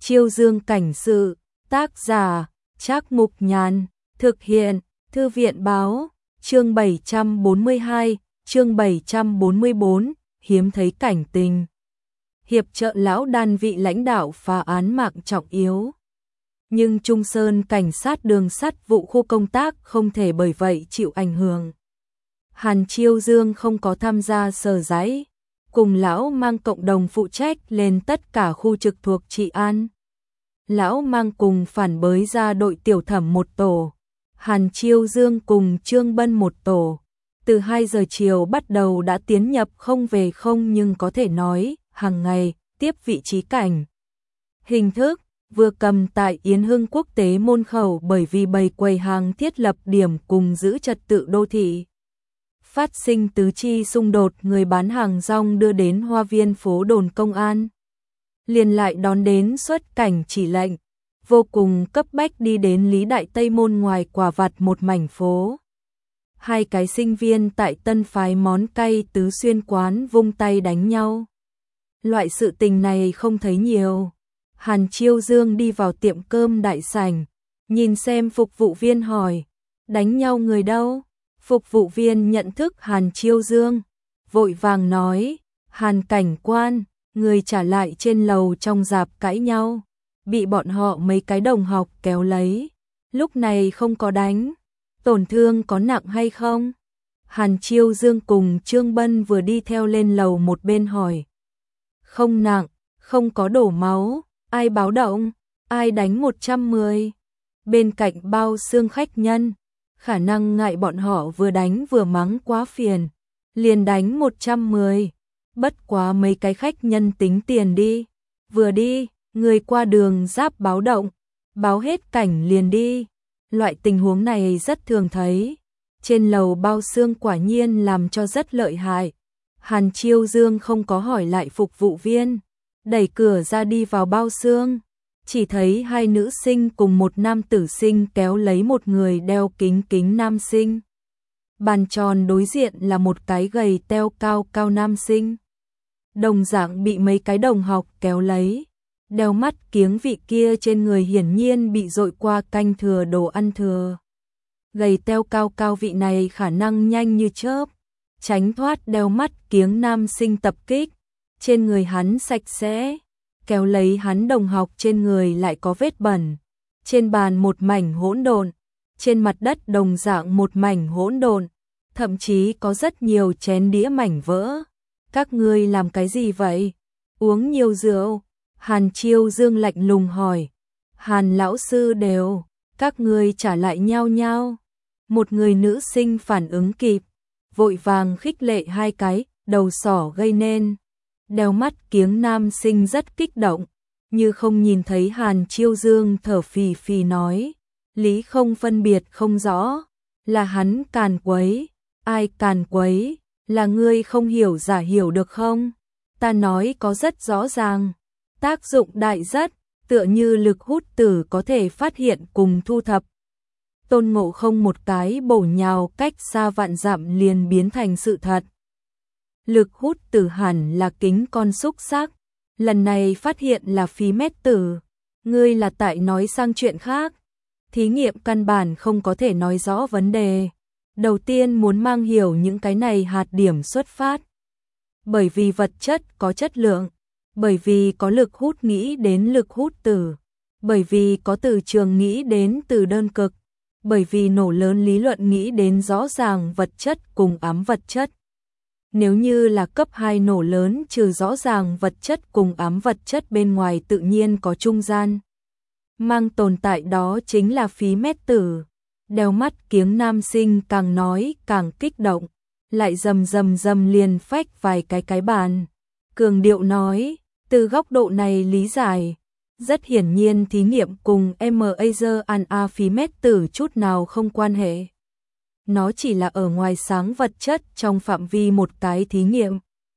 Chiêu Dương cảnh sự, tác giả, Trác Mục Nhàn, thực hiện, Thư viện báo, chương 742, chương 744, hiếm thấy cảnh tình. Hiệp trợ lão đan vị lãnh đạo phá án mạng trọng yếu. Nhưng Trung Sơn cảnh sát đường sắt vụ khu công tác không thể bởi vậy chịu ảnh hưởng. Hàn Chiêu Dương không có tham gia sở giấy, cùng lão mang cộng đồng phụ trách lên tất cả khu trực thuộc trị an. Lão mang cùng phản bới ra đội tiểu thẩm một tổ, Hàn Chiêu Dương cùng Trương Bân một tổ. Từ 2 giờ chiều bắt đầu đã tiến nhập không về không, nhưng có thể nói hàng ngày tiếp vị trí cảnh. Hình thức vừa cầm tại Yến Hưng quốc tế môn khẩu, bởi vì bày quầy hàng thiết lập điểm cùng giữ trật tự đô thị. Phát sinh tứ chi xung đột, người bán hàng rong đưa đến hoa viên phố đồn công an. Liền lại đón đến xuất cảnh chỉ lệnh, vô cùng cấp bách đi đến Lý Đại Tây môn ngoài quả vặt một mảnh phố. 2 cái sinh viên tại Tân phái món cay Tứ Xuyên quán vung tay đánh nhau. Loại sự tình này không thấy nhiều. Hàn Chiêu Dương đi vào tiệm cơm đại sảnh, nhìn xem phục vụ viên hỏi, đánh nhau người đâu? Phục vụ viên nhận thức Hàn Chiêu Dương, vội vàng nói, Hàn cảnh quan, người trả lại trên lầu trong rạp cãi nhau, bị bọn họ mấy cái đồng học kéo lấy, lúc này không có đánh, tổn thương có nặng hay không? Hàn Chiêu Dương cùng Trương Bân vừa đi theo lên lầu một bên hỏi, không nặng, không có đổ máu, ai báo động, ai đánh 110? Bên cạnh bao xương khách nhân, khả năng ngại bọn họ vừa đánh vừa mắng quá phiền, liền đánh 110. Bất quá mấy cái khách nhân tính tiền đi, vừa đi, người qua đường giáp báo động, báo hết cảnh liền đi. Loại tình huống này rất thường thấy. Trên lầu bao xương quả nhiên làm cho rất lợi hại. Hàn Chiêu Dương không có hỏi lại phục vụ viên, đẩy cửa ra đi vào bao xương. Chỉ thấy 2 nữ sinh cùng một nam tử sinh kéo lấy một người đeo kính kính nam sinh. Bàn tròn đối diện là một cái gầy teo cao cao nam sinh. Đồng dạng bị mấy cái đồng học kéo lấy. Đeo mắt kiếng vị kia trên người hiển nhiên bị dội qua canh thừa đồ ăn thừa. Gầy teo cao cao vị này khả năng nhanh như chớp, tránh thoát đeo mắt kiếng nam sinh tập kích. Trên người hắn sạch sẽ, kéo lấy hắn đồng học trên người lại có vết bẩn. Trên bàn một mảnh hỗn độn, trên mặt đất đồng dạng một mảnh hỗn độn, thậm chí có rất nhiều chén đĩa mảnh vỡ. Các ngươi làm cái gì vậy? Uống nhiều rượu? Hàn Chiêu Dương lạnh lùng hỏi. Hàn lão sư đều, các ngươi trả lại nhau nhau. Một người nữ sinh phản ứng kịp, vội vàng khích lệ 2 cái đầu sỏ gây nên. Đeo mắt kiếng nam sinh rất kích động, như không nhìn thấy Hàn Chiêu Dương thở phì phì nói, lý không phân biệt không rõ, là hắn càn quấy. Ai càn quấy? Là ngươi không hiểu giả hiểu được không? Ta nói có rất rõ ràng, tác dụng đại rất, tựa như lực hút tử có thể phát hiện cùng thu thập. Tôn Ngộ Không một cái bổ nhào cách xa vạn dặm liền biến thành sự thật. Lực hút tử hẳn là kính con xúc xắc, lần này phát hiện là phí mét tử. Ngươi là tại nói sang chuyện khác. Thí nghiệm căn bản không có thể nói rõ vấn đề. Đầu tiên muốn mang hiểu những cái này hạt điểm xuất phát. Bởi vì vật chất có chất lượng, bởi vì có lực hút nghĩ đến lực hút tử, bởi vì có từ trường nghĩ đến từ đơn cực, bởi vì nổ lớn lý luận nghĩ đến rõ ràng vật chất cùng ám vật chất. Nếu như là cấp 2 nổ lớn trừ rõ ràng vật chất cùng ám vật chất bên ngoài tự nhiên có trung gian. Mang tồn tại đó chính là phí mét tử. Đeo mắt kiếng nam sinh càng nói càng kích động, lại rầm rầm rầm liền phách vài cái bàn. Cường điệu nói, từ góc độ này lý giải, rất hiển nhiên thí nghiệm cùng MAZANA phí mét tử chút nào không quan hệ. Nó chỉ là ở ngoài sáng vật chất trong phạm vi một cái thí nghiệm.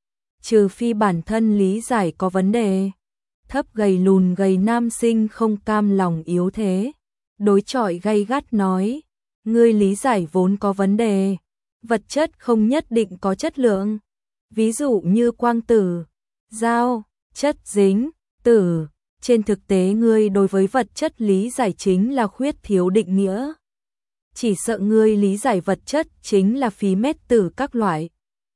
Trừ phi bản thân lý giải có vấn đề. Thấp gầy lùn gầy nam sinh không cam lòng yếu thế, đối chọi gay gắt nói, ngươi lý giải vốn có vấn đề, vật chất không nhất định có chất lượng. Ví dụ như quang tử, dao, chất dính, tử, Trên thực tế ngươi đối với vật chất lý giải chính là khuyết thiếu định nghĩa. Chỉ sợ ngươi lý giải vật chất chính là phí mét tử các loại.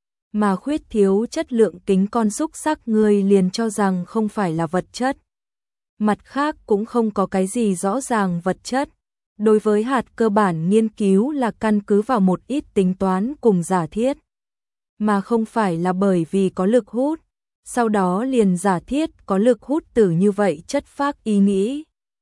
Mà khuyết thiếu chất lượng kính con xúc xắc ngươi liền cho rằng không phải là vật chất. Mặt khác cũng không có cái gì rõ ràng vật chất. Đối với hạt cơ bản nghiên cứu là căn cứ vào một ít tính toán cùng giả thiết. Mà không phải là bởi vì có lực hút. Sau đó liền giả thiết có lực hút tử như vậy chất phác ý nghĩ.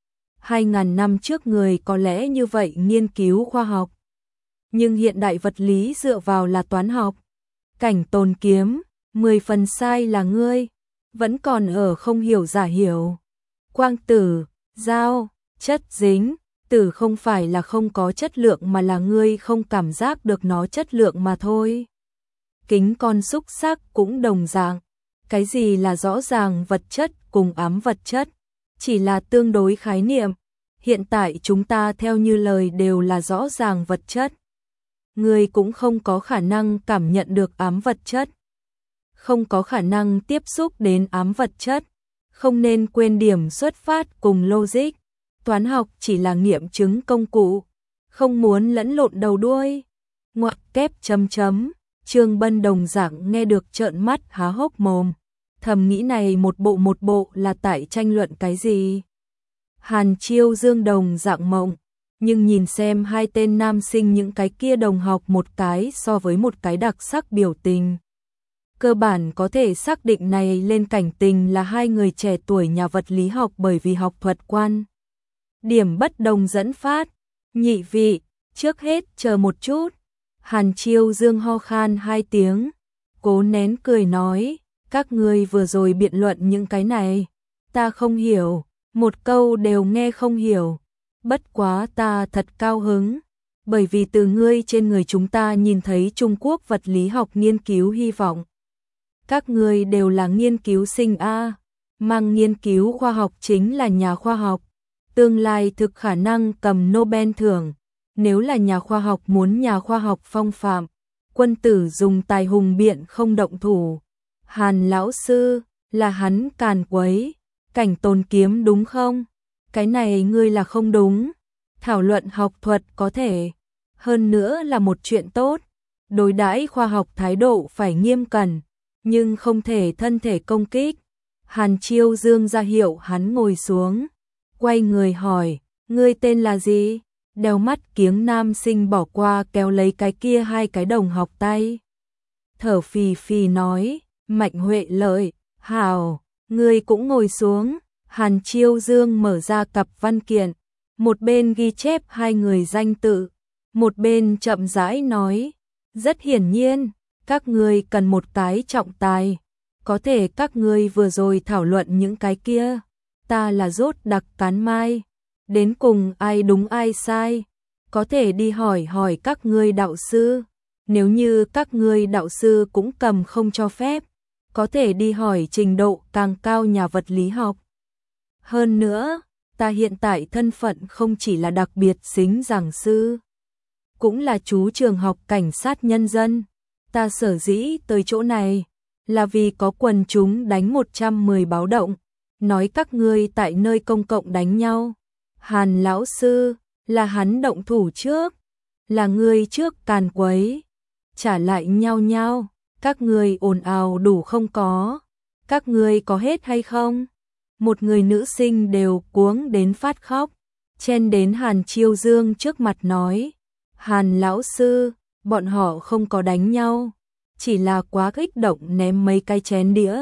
2.000 năm trước người có lẽ như vậy nghiên cứu khoa học. Nhưng hiện đại vật lý dựa vào là toán học. Cảnh Tồn Kiếm, 10 phần sai là ngươi, vẫn còn ở không hiểu giả hiểu. Quang tử, giao, chất dính, tử không phải là không có chất lượng mà là ngươi không cảm giác được nó chất lượng mà thôi. Kính con xúc xắc cũng đồng dạng. Cái gì là rõ ràng vật chất cùng ám vật chất? Chỉ là tương đối khái niệm. Hiện tại chúng ta theo như lời đều là rõ ràng vật chất. Người cũng không có khả năng cảm nhận được ám vật chất. Không có khả năng tiếp xúc đến ám vật chất. Không nên quên điểm xuất phát cùng logic. Toán học chỉ là nghiệm chứng công cụ. Không muốn lẫn lộn đầu đuôi. Ngoặc kép chấm chấm. Trương Bân đồng dạng nghe được trợn mắt há hốc mồm. Thầm nghĩ này một bộ là tại tranh luận cái gì? Hàn Chiêu Dương đồng dạng mộng. Nhưng nhìn xem hai tên nam sinh những cái kia đồng học một cái so với một cái đặc sắc biểu tình. Cơ bản có thể xác định này lên cảnh tình là hai người trẻ tuổi nhà vật lý học bởi vì học thuật quan. Điểm bất đồng dẫn phát. Nhị vị, trước hết chờ một chút. Hàn Chiêu Dương ho khan 2 tiếng. Cố nén cười nói, các ngươi vừa rồi biện luận những cái này. Ta không hiểu, một câu đều nghe không hiểu. Bất quá ta thật cao hứng, bởi vì từ ngươi trên người chúng ta nhìn thấy Trung Quốc vật lý học nghiên cứu hy vọng. Các ngươi đều là nghiên cứu sinh A, mang nghiên cứu khoa học chính là nhà khoa học. Tương lai thực khả năng cầm Nobel thưởng, nếu là nhà khoa học muốn nhà khoa học phong phạm, quân tử dùng tài hùng biện không động thủ. Hàn lão sư, là hắn càn quấy, Cảnh Tồn Kiếm đúng không? Cái này ngươi là không đúng. Thảo luận học thuật có thể, hơn nữa là một chuyện tốt. Đối đãi khoa học thái độ phải nghiêm cẩn, nhưng không thể thân thể công kích. Hàn Chiêu Dương ra hiệu hắn ngồi xuống, quay người hỏi, ngươi tên là gì? Đeo mắt kiếng nam sinh bỏ qua kéo lấy cái kia hai cái đồng học tay. Thở phì phì nói, Mạnh Huệ Lợi, hào, ngươi cũng ngồi xuống. Hàn Chiêu Dương mở ra cặp văn kiện, một bên ghi chép hai người danh tự, một bên chậm rãi nói, rất hiển nhiên, các ngươi cần một cái trọng tài, có thể các ngươi vừa rồi thảo luận những cái kia, ta là rốt đặc cán mai, đến cùng ai đúng ai sai, có thể đi hỏi hỏi các ngươi đạo sư, nếu như các ngươi đạo sư cũng cầm không cho phép, có thể đi hỏi trình độ càng cao nhà vật lý học. Hơn nữa, ta hiện tại thân phận không chỉ là đặc biệt xính giảng sư, cũng là chú trường học cảnh sát nhân dân. Ta sở dĩ tới chỗ này là vì có quần chúng đánh 110 báo động, nói các ngươi tại nơi công cộng đánh nhau. Hàn lão sư, là hắn động thủ trước, là ngươi trước càn quấy, trả lại nhau nhau, các ngươi ồn ào đủ không có, các ngươi có hết hay không? Một người nữ sinh đều cuống đến phát khóc, chen đến Hàn Chiêu Dương trước mặt nói, Hàn lão sư, bọn họ không có đánh nhau, chỉ là quá kích động ném mấy cái chén đĩa.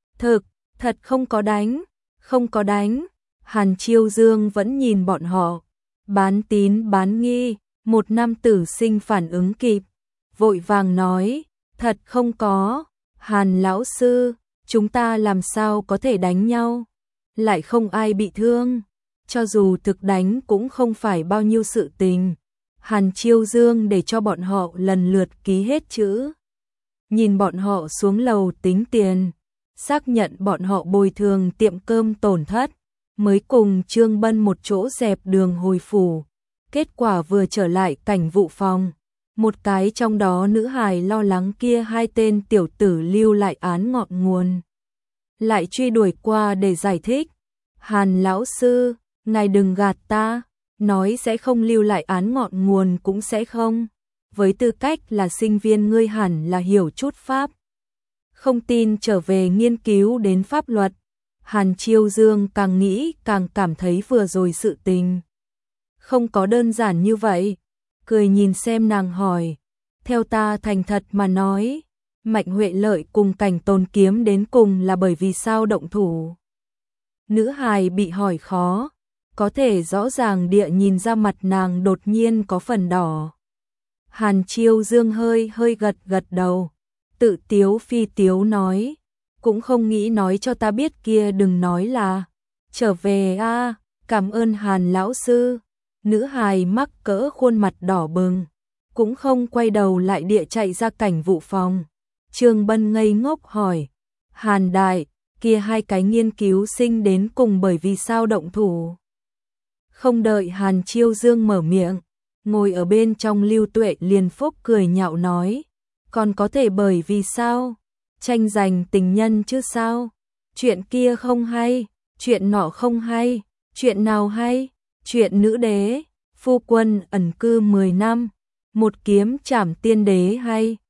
Thật không có đánh, không có đánh. Hàn Chiêu Dương vẫn nhìn bọn họ, bán tín bán nghi, một nam tử sinh phản ứng kịp, vội vàng nói, thật không có, Hàn lão sư, chúng ta làm sao có thể đánh nhau, lại không ai bị thương, cho dù thực đánh cũng không phải bao nhiêu sự tình. Hàn Chiêu Dương để cho bọn họ lần lượt ký hết chữ, nhìn bọn họ xuống lầu tính tiền, xác nhận bọn họ bồi thường tiệm cơm tổn thất, mới cùng Trương Bân một chỗ dẹp đường hồi phủ. Kết quả vừa trở lại cảnh vụ phòng, một cái trong đó nữ hài lo lắng kia hai tên tiểu tử lưu lại án ngọn nguồn, lại truy đuổi qua để giải thích. Hàn lão sư, ngài đừng gạt ta, nói sẽ không lưu lại án ngọn nguồn cũng sẽ không. Với tư cách là sinh viên ngươi hẳn là hiểu chút pháp. Không tin trở về nghiên cứu đến pháp luật. Hàn Chiêu Dương càng nghĩ càng cảm thấy vừa rồi sự tình không có đơn giản như vậy. Cười nhìn xem nàng hỏi, theo ta thành thật mà nói, Mạnh Huệ Lợi cùng Cảnh Tôn Kiếm đến cùng là bởi vì sao động thủ? Nữ hài bị hỏi khó, có thể rõ ràng địa nhìn ra mặt nàng đột nhiên có phần đỏ. Hàn Chiêu Dương hơi gật gật đầu, tự tiếu phi tiếu nói, cũng không nghĩ nói cho ta biết kia, đừng nói là trở về a, cảm ơn Hàn lão sư. Nữ hài mắc cỡ khuôn mặt đỏ bừng, cũng không quay đầu lại địa chạy ra cảnh vụ phòng. Trương Bân ngây ngốc hỏi, Hàn đại, kia hai cái nghiên cứu sinh đến cùng bởi vì sao động thủ? Không đợi Hàn Chiêu Dương mở miệng, ngồi ở bên trong Lưu Tuệ liền phúc cười nhạo nói, còn có thể bởi vì sao? Tranh giành tình nhân chứ sao? Chuyện kia không hay, chuyện nọ không hay, chuyện nào hay? Chuyện nữ đế, phu quân ẩn cư 10 năm, một kiếm trảm tiên đế hay?